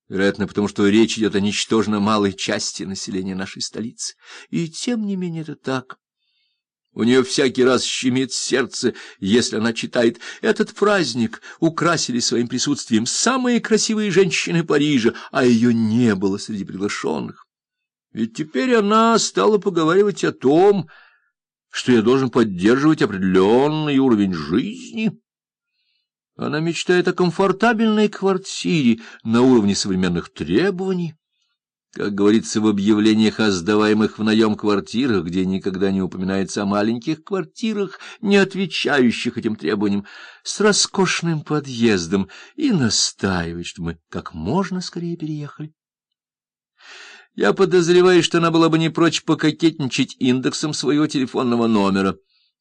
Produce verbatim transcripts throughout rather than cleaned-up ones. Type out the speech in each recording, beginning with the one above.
Вероятно, потому что речь идет о ничтожно малой части населения нашей столицы. И тем не менее это так. У нее всякий раз щемит сердце, если она читает: «Этот праздник украсили своим присутствием самые красивые женщины Парижа, а ее не было среди приглашенных». Ведь теперь она стала поговаривать о том, что я должен поддерживать определенный уровень жизни. Она мечтает о комфортабельной квартире на уровне современных требований. Как говорится в объявлениях о сдаваемых в наем квартирах, где никогда не упоминается о маленьких квартирах, не отвечающих этим требованиям, с роскошным подъездом, и настаивает, что мы как можно скорее переехали. Я подозреваю, что она была бы не прочь пококетничать индексом своего телефонного номера.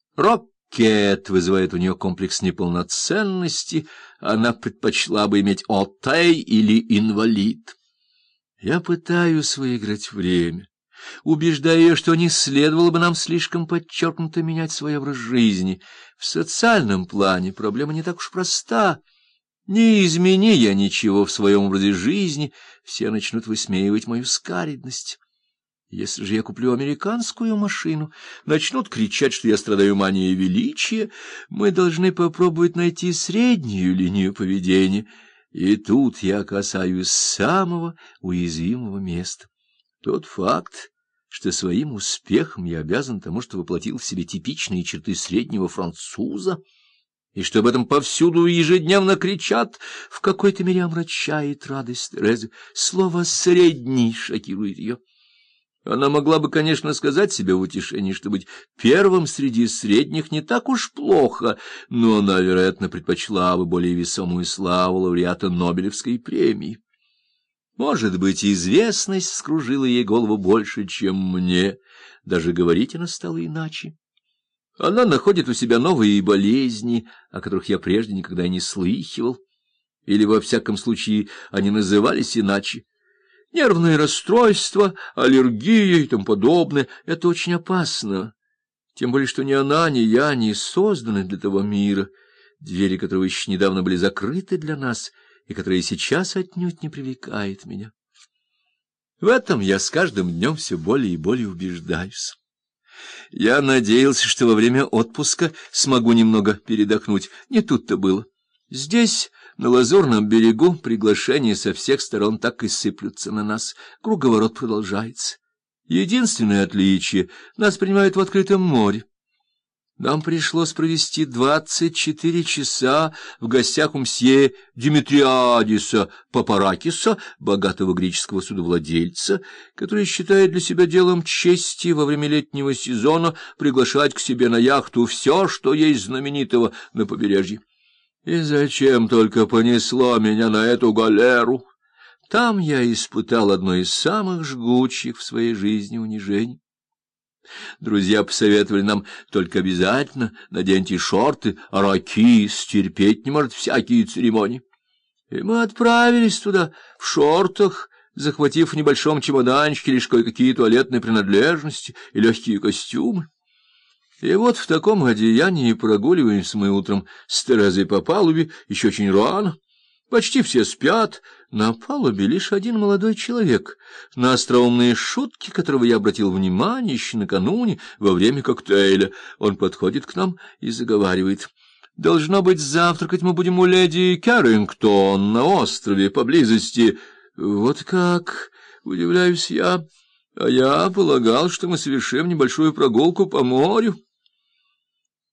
Рокет вызывает у нее комплекс неполноценности, она предпочла бы иметь отей или инвалид. Я пытаюсь выиграть время, убеждая ее, что не следовало бы нам слишком подчеркнуто менять свой образ жизни. В социальном плане проблема не так уж проста. Не измени я ничего в своем образе жизни, все начнут высмеивать мою скаридность. Если же я куплю американскую машину, начнут кричать, что я страдаю манией величия. Мы должны попробовать найти среднюю линию поведения. И тут я касаюсь самого уязвимого места. Тот факт, что своим успехом я обязан тому, что воплотил в себе типичные черты среднего француза, и что об этом повсюду ежедневно кричат, в какой-то мере омрачает радость Терезы. Слово «средний» шокирует ее. Она могла бы, конечно, сказать себе в утешении, что быть первым среди средних не так уж плохо, но она, вероятно, предпочла бы более весомую славу лауреата Нобелевской премии. Может быть, известность вскружила ей голову больше, чем мне, даже говорить она стала иначе. Она находит у себя новые болезни, о которых я прежде никогда не слыхивал, или, во всяком случае, они назывались иначе. Нервное расстройство, аллергия и тому подобное — это очень опасно. Тем более, что ни она, ни я не созданы для того мира, двери которого еще недавно были закрыты для нас, и которая сейчас отнюдь не привлекает меня. В этом я с каждым днем все более и более убеждаюсь. Я надеялся, что во время отпуска смогу немного передохнуть. Не тут-то было. Здесь, на Лазурном берегу, приглашения со всех сторон так и сыплются на нас. Круговорот продолжается. Единственное отличие — нас принимают в открытом море. Нам пришлось провести двадцать четыре часа в гостях у мсье Димитриадиса Папаракиса, богатого греческого судовладельца, который считает для себя делом чести во время летнего сезона приглашать к себе на яхту все, что есть знаменитого на побережье. И зачем только понесло меня на эту галеру? Там я испытал одно из самых жгучих в своей жизни унижений. Друзья посоветовали нам: только обязательно наденьте шорты, а ракис терпеть не может всякие церемонии. И мы отправились туда в шортах, захватив в небольшом чемоданчике лишь кое-какие туалетные принадлежности и легкие костюмы. И вот в таком одеянии прогуливаемся мы утром с Терезой по палубе, еще очень рано. Почти все спят, на палубе лишь один молодой человек, на остроумные шутки которого я обратил внимание еще накануне во время коктейля. Он подходит к нам и заговаривает: «Должно быть, завтракать мы будем у леди Кэррингтон на острове поблизости». Вот как, удивляюсь я, а я полагал, что мы совершим небольшую прогулку по морю.